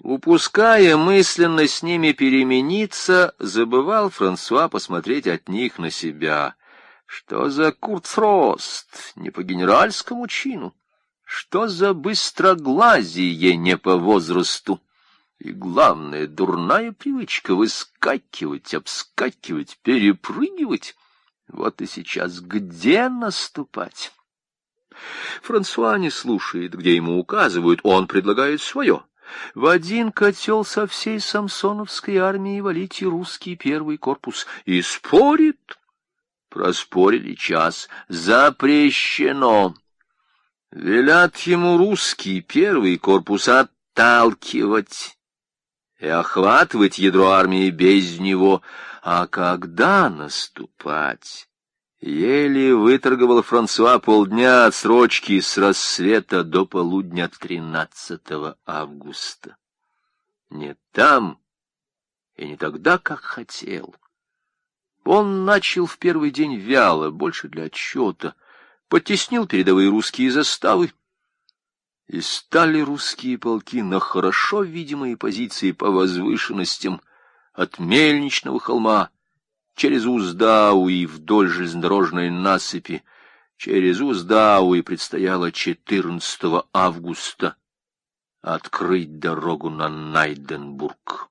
Упуская мысленно с ними перемениться, забывал Франсуа посмотреть от них на себя. Что за курцрост, не по генеральскому чину? Что за быстроглазие, не по возрасту? И главное, дурная привычка выскакивать, обскакивать, перепрыгивать. Вот и сейчас где наступать? Франсуа не слушает, где ему указывают, он предлагает свое. В один котел со всей самсоновской армией валить и русский первый корпус. И спорит. Проспорили час. Запрещено. Велят ему русский первый корпус отталкивать и охватывать ядро армии без него. А когда наступать? Еле выторговал Франсуа полдня отсрочки с рассвета до полудня 13 августа. Не там и не тогда, как хотел. Он начал в первый день вяло, больше для отчета, подтеснил передовые русские заставы, и стали русские полки на хорошо видимые позиции по возвышенностям от Мельничного холма через Уздау и вдоль железнодорожной насыпи. Через Уздау и предстояло 14 августа открыть дорогу на Найденбург.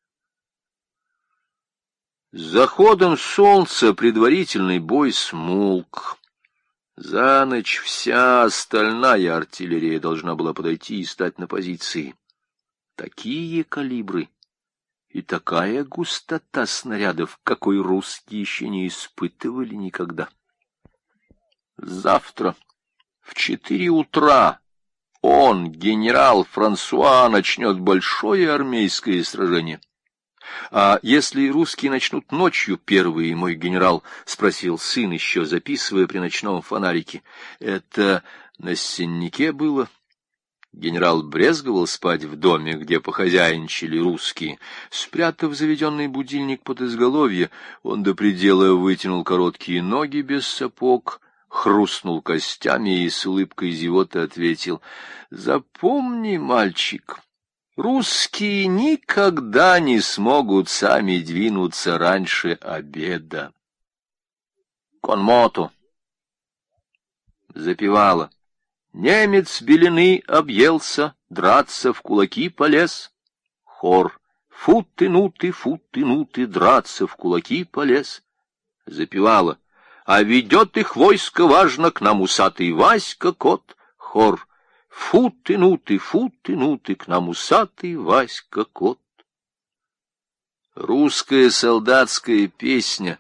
С заходом солнца предварительный бой смолк. За ночь вся остальная артиллерия должна была подойти и стать на позиции. Такие калибры и такая густота снарядов, какой русские еще не испытывали никогда. Завтра в 4 утра он, генерал Франсуа, начнет большое армейское сражение. А если русские начнут ночью первые, мой генерал, — спросил сын, еще записывая при ночном фонарике. Это на Сеннике было. Генерал брезговал спать в доме, где похозяйничали русские. Спрятав заведенный будильник под изголовье, он до предела вытянул короткие ноги без сапог, хрустнул костями и с улыбкой зевоты ответил: «Запомни, мальчик, русские никогда не смогут сами двинуться раньше обеда». Конмоту запевала: «Немец белены объелся, драться в кулаки полез». Хор: «Фу ты, ну ты, драться в кулаки полез». Запевала: «А ведет их войско важно, к нам усатый Васька кот». Хор: «Фу ты, ну ты, к нам усатый Васька кот». Русская солдатская песня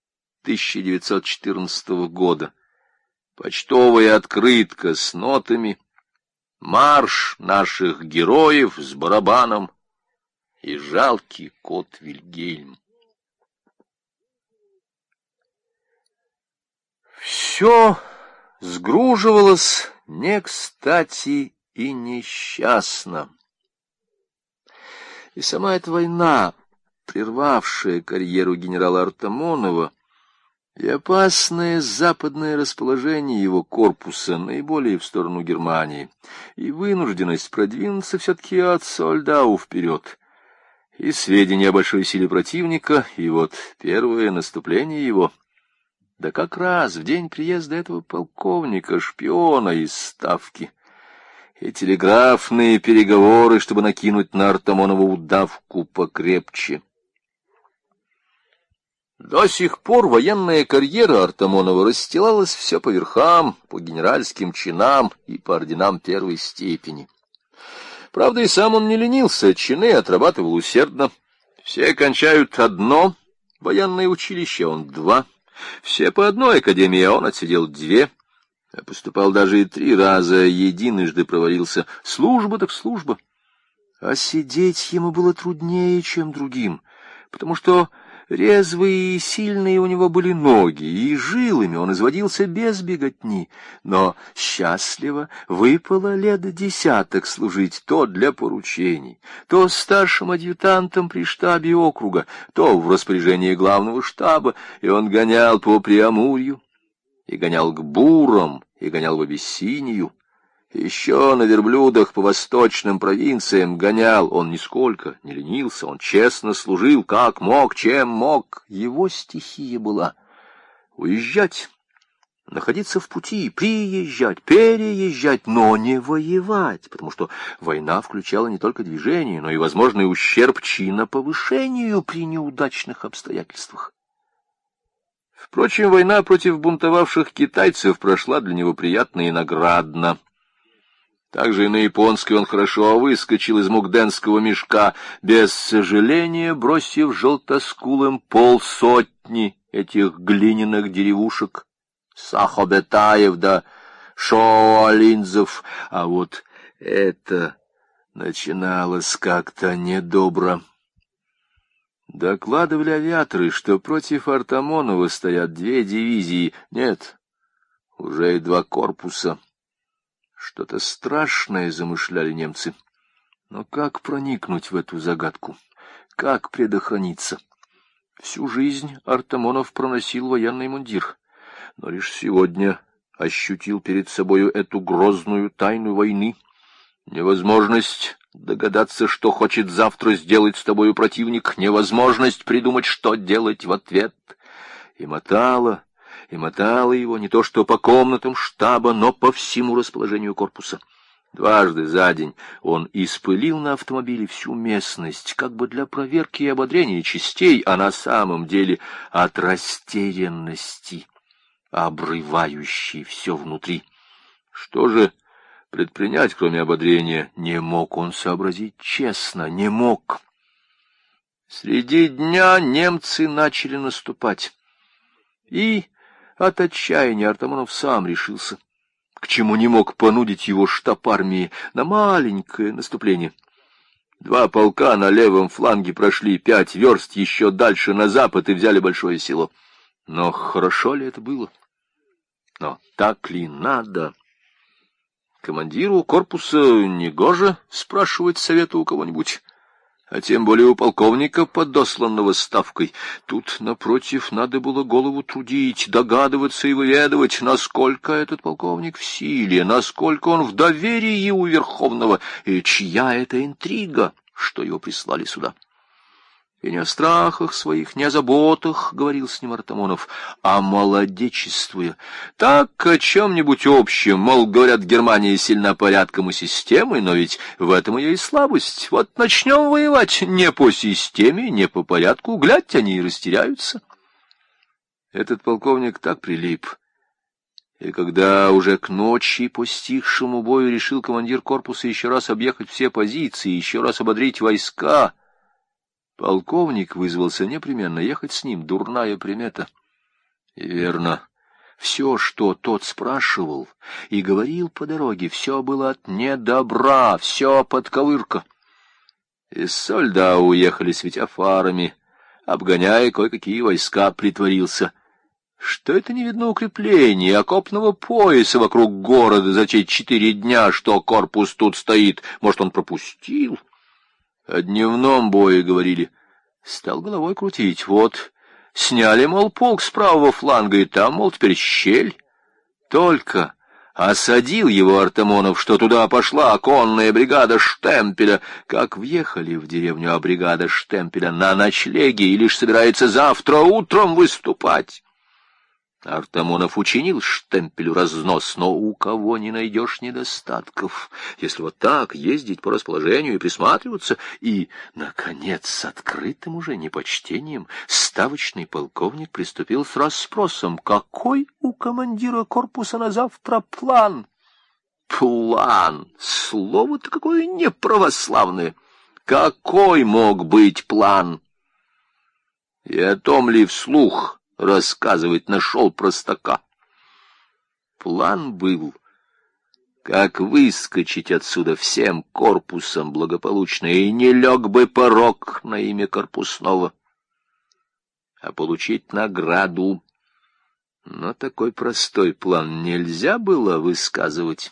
1914 года. Почтовая открытка с нотами, марш наших героев с барабаном и жалкий кот Вильгельм. Все сгруживалось не кстати и несчастно. И сама эта война, прервавшая карьеру генерала Артамонова, и опасное западное расположение его корпуса, наиболее в сторону Германии, и вынужденность продвинуться все-таки от Сольдау вперед, и сведения о большой силе противника, и вот первое наступление его, да как раз в день приезда этого полковника, шпиона из Ставки, и телеграфные переговоры, чтобы накинуть на Артамонова удавку покрепче. До сих пор военная карьера Артамонова расстилалась все по верхам, по генеральским чинам и по орденам первой степени. Правда, и сам он не ленился, чины отрабатывал усердно. Все кончают одно военное училище, он 2. Все по одной академии, а он отсидел 2. А поступал даже и 3 раза, единожды провалился. Служба так служба. А сидеть ему было труднее, чем другим, потому что резвые и сильные у него были ноги, и жилами он изводился без беготни, но счастливо выпало лет 10 служить то для поручений, то старшим адъютантом при штабе округа, то в распоряжении главного штаба, и он гонял по Преамурью, и гонял к Бурам, и гонял в Абиссинию, Еще на верблюдах по восточным провинциям гонял. Он нисколько не ленился, он честно служил, как мог, чем мог. Его стихия была уезжать, находиться в пути, приезжать, переезжать, но не воевать, потому что война включала не только движение, но и возможный ущерб чиноповышению при неудачных обстоятельствах. Впрочем, война против бунтовавших китайцев прошла для него приятно и наградно. Также и на японской он хорошо выскочил из мукденского мешка, без сожаления бросив желтоскулым 50 этих глиняных деревушек, Сахобетаев да Шоалинзов. А вот это начиналось как-то недобро. Докладывали авиаторы, что против Артамонова стоят 2 дивизии, нет, уже и 2 корпуса. Что-то страшное замышляли немцы. Но как проникнуть в эту загадку? Как предохраниться? Всю жизнь Артамонов проносил военный мундир, но лишь сегодня ощутил перед собою эту грозную тайну войны. Невозможность догадаться, что хочет завтра сделать с тобою противник, невозможность придумать, что делать в ответ. И мотало его не то что по комнатам штаба, но по всему расположению корпуса. 2 за день он испылил на автомобиле всю местность, как бы для проверки и ободрения частей, а на самом деле от растерянности, обрывающей все внутри. Что же предпринять, кроме ободрения, не мог он сообразить честно, не мог. Среди дня немцы начали наступать, и от отчаяния Артамонов сам решился, к чему не мог понудить его штаб армии, на маленькое наступление. 2 полка на левом фланге прошли 5 верст еще дальше на запад и взяли большое село. Но хорошо ли это было? Но так ли надо? Командиру корпуса негоже спрашивать совета у кого-нибудь, а тем более у полковника, подосланного ставкой. Тут, напротив, надо было голову трудить, догадываться и выведывать, насколько этот полковник в силе, насколько он в доверии у Верховного, и чья это интрига, что его прислали сюда. И не о страхах своих, не о заботах, — говорил с ним Артамонов, — а молодечествуя. Так о чем-нибудь общем, мол, говорят, Германия сильна порядком и системой, но ведь в этом ее и слабость. Вот начнем воевать не по системе, не по порядку, глядь, они и растеряются. Этот полковник так прилип. И когда уже к ночи по стихшему бою решил командир корпуса еще раз объехать все позиции, еще раз ободрить войска, полковник вызвался непременно ехать с ним, дурная примета. И верно, все, что тот спрашивал и говорил по дороге, все было от недобра, все подковырка. Из Сольдау уехали, светя фарами, обгоняя кое-какие войска, притворился, что это не видно укрепления окопного пояса вокруг города за те 4 дня, что корпус тут стоит. Может, он пропустил? О дневном бое говорили. Стал головой крутить. Вот, сняли, мол, полк с правого фланга, и там, мол, теперь щель. Только осадил его Артамонов, что туда пошла конная бригада Штемпеля. Как въехали в деревню, а бригада Штемпеля на ночлеге и лишь собирается завтра утром выступать. Артамонов учинил Штемпелю разнос, но у кого не найдешь недостатков, если вот так ездить по расположению и присматриваться. И, наконец, с открытым уже непочтением ставочный полковник приступил с расспросом, какой у командира корпуса на завтра план. План! Слово-то какое неправославное! Какой мог быть план? И о том ли вслух рассказывать нашел простака? План был, как выскочить отсюда всем корпусом благополучно, и не лег бы порок на имя корпусного, а получить награду. Но такой простой план нельзя было высказывать.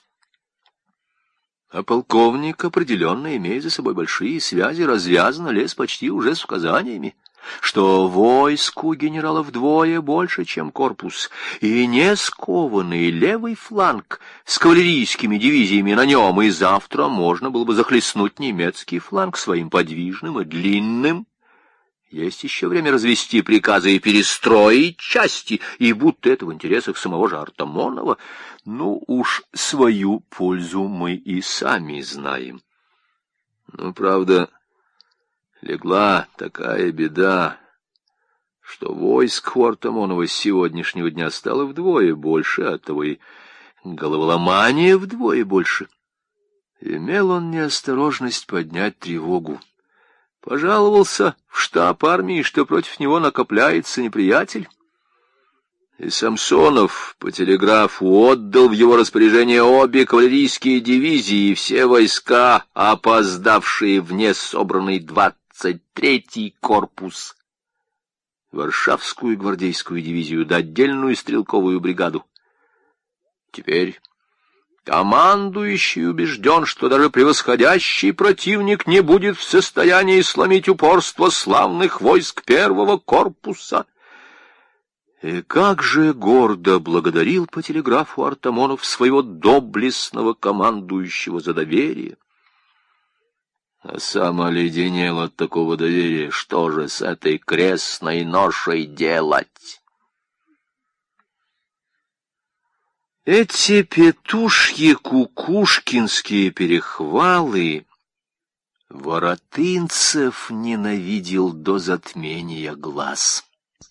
А полковник, определенно имея за собой большие связи, развязно лез почти уже с указаниями. что войску генерала вдвое больше, чем корпус, и не скованный левый фланг с кавалерийскими дивизиями на нем, и завтра можно было бы захлестнуть немецкий фланг своим подвижным и длинным. Есть еще время развести приказы и перестроить части, и будто это в интересах самого же Артамонова. Ну уж свою пользу мы и сами знаем. Ну, правда, легла такая беда, что войск у Артамонова с сегодняшнего дня стало вдвое больше, а оттого и головоломание вдвое больше. Имел он неосторожность поднять тревогу. Пожаловался в штаб армии, что против него накопляется неприятель. И Самсонов по телеграфу отдал в его распоряжение обе кавалерийские дивизии и все войска, опоздавшие в несобранный 23-й корпус, Варшавскую гвардейскую дивизию да отдельную стрелковую бригаду. Теперь командующий убежден, что даже превосходящий противник не будет в состоянии сломить упорство славных войск первого корпуса. И как же гордо благодарил по телеграфу Артамонов своего доблестного командующего за доверие. А сам оледенел от такого доверия. Что же с этой крестной ношей делать? Эти петушьи кукушкинские перехвалы Воротынцев ненавидел до затмения глаз.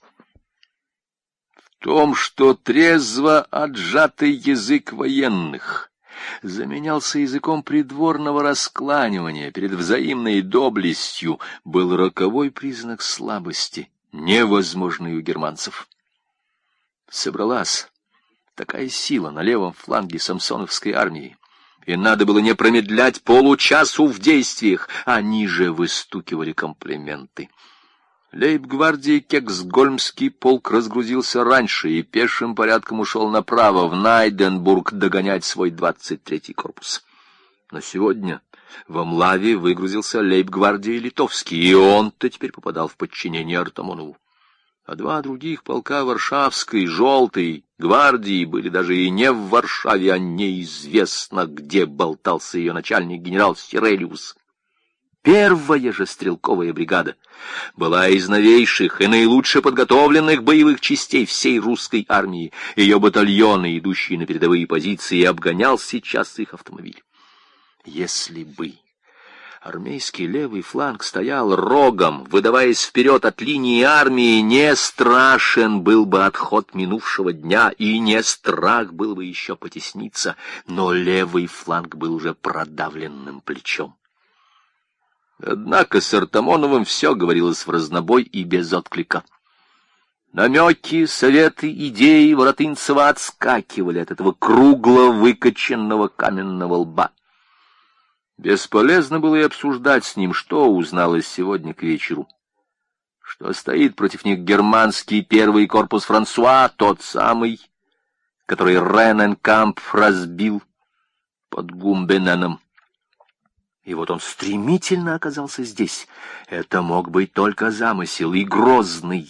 В том, что трезво отжатый язык военных заменялся языком придворного раскланивания перед взаимной доблестью, был роковой признак слабости, невозможный у германцев. Собралась такая сила на левом фланге самсоновской армии, и надо было не промедлять получасу в действиях, они же выстукивали комплименты. Лейб-гвардии Кексгольмский полк разгрузился раньше и пешим порядком ушел направо, в Найденбург, догонять свой 23-й корпус. Но сегодня во Млаве выгрузился лейб-гвардии Литовский, и он-то теперь попадал в подчинение Артамонову. А два других полка Варшавской, Желтой гвардии были даже и не в Варшаве, а неизвестно где болтался ее начальник генерал Сирелиус. Первая же стрелковая бригада была из новейших и наилучше подготовленных боевых частей всей русской армии. Ее батальоны, идущие на передовые позиции, обгонял сейчас их автомобиль. Если бы армейский левый фланг стоял рогом, выдаваясь вперед от линии армии, не страшен был бы отход минувшего дня, и не страх был бы еще потесниться, но левый фланг был уже продавленным плечом. Однако с Артамоновым все говорилось в разнобой и без отклика. Намеки, советы, идеи Воротынцева отскакивали от этого кругло выкоченного каменного лба. Бесполезно было и обсуждать с ним, что узналось сегодня к вечеру. Что стоит против них германский первый корпус Франсуа, тот самый, который Рененкамп разбил под Гумбененом. И вот он стремительно оказался здесь. Это мог быть только замысел, и грозный.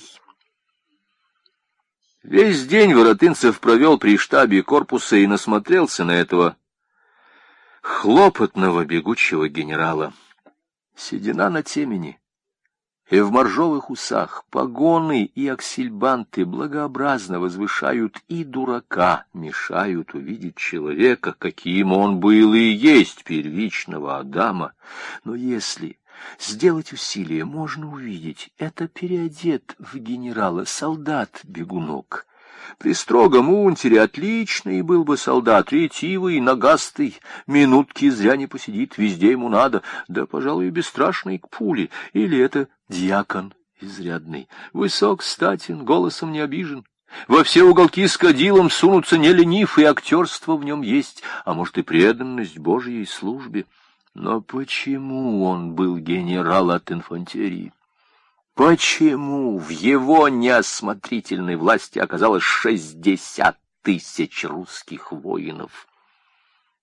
Весь день Воротынцев провел при штабе корпуса и насмотрелся на этого хлопотного бегучего генерала. Седина на темени, и в моржовых усах погоны и аксельбанты благообразно возвышают и дурака, мешают увидеть человека, каким он был и есть, первичного Адама. Но если сделать усилие, можно увидеть, это переодет в генерала солдат-бегунок. При строгом унтере отличный был бы солдат, ретивый, нагастый, минутки зря не посидит, везде ему надо, да, пожалуй, бесстрашный к пуле, или это дьякон изрядный, высок, статен, голосом не обижен, во все уголки с кадилом сунуться не ленив, и актерство в нем есть, а может и преданность Божьей службе. Но почему он был генерал от инфантерии? Почему в его неосмотрительной власти оказалось 60 000 русских воинов?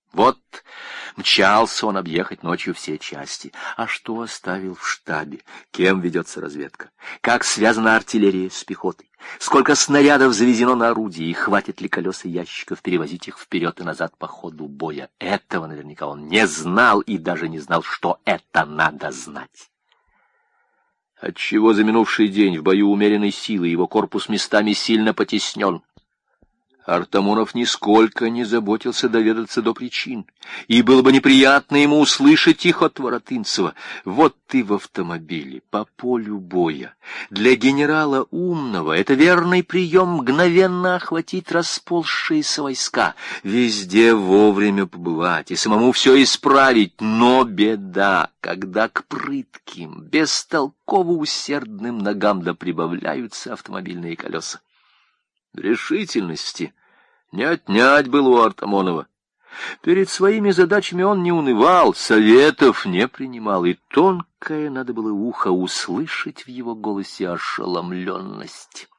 Вот мчался он объехать ночью все части. А что оставил в штабе? Кем ведется разведка? Как связана артиллерия с пехотой? Сколько снарядов завезено на орудие? И хватит ли колеса ящиков перевозить их вперед и назад по ходу боя? Этого наверняка он не знал и даже не знал, что это надо знать. Отчего за минувший день в бою умеренной силы его корпус местами сильно потеснен? Артамонов нисколько не заботился доведаться до причин, и было бы неприятно ему услышать их от Воротынцева. Вот ты в автомобиле, по полю боя. Для генерала умного это верный прием мгновенно охватить расползшиеся войска, везде вовремя побывать и самому все исправить. Но беда, когда к прытким, бестолково усердным ногам да прибавляются автомобильные колеса. Решительности не отнять было у Артамонова. Перед своими задачами он не унывал, советов не принимал, и тонкое надо было ухо услышать в его голосе ошеломленность.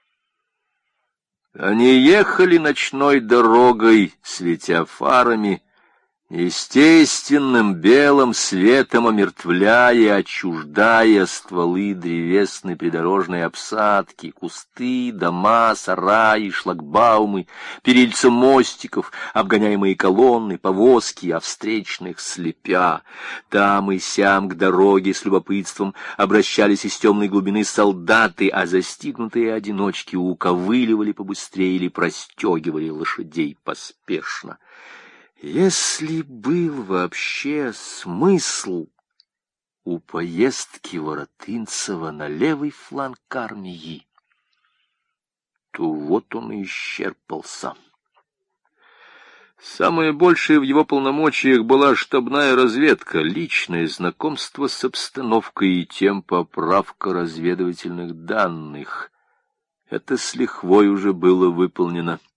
Они ехали ночной дорогой, светя фарами, естественным белым светом омертвляя и отчуждая стволы древесной придорожной обсадки, кусты, дома, сараи, шлагбаумы, перильца мостиков, обгоняемые колонны, повозки, а встречных слепя. Там и сям к дороге с любопытством обращались из темной глубины солдаты, а застигнутые одиночки уковыливали побыстрее или простегивали лошадей поспешно. Если был вообще смысл у поездки Воротынцева на левый фланг армии, то вот он и исчерпался. Самое большее в его полномочиях была штабная разведка, личное знакомство с обстановкой и тем поправка разведывательных данных. Это с лихвой уже было выполнено.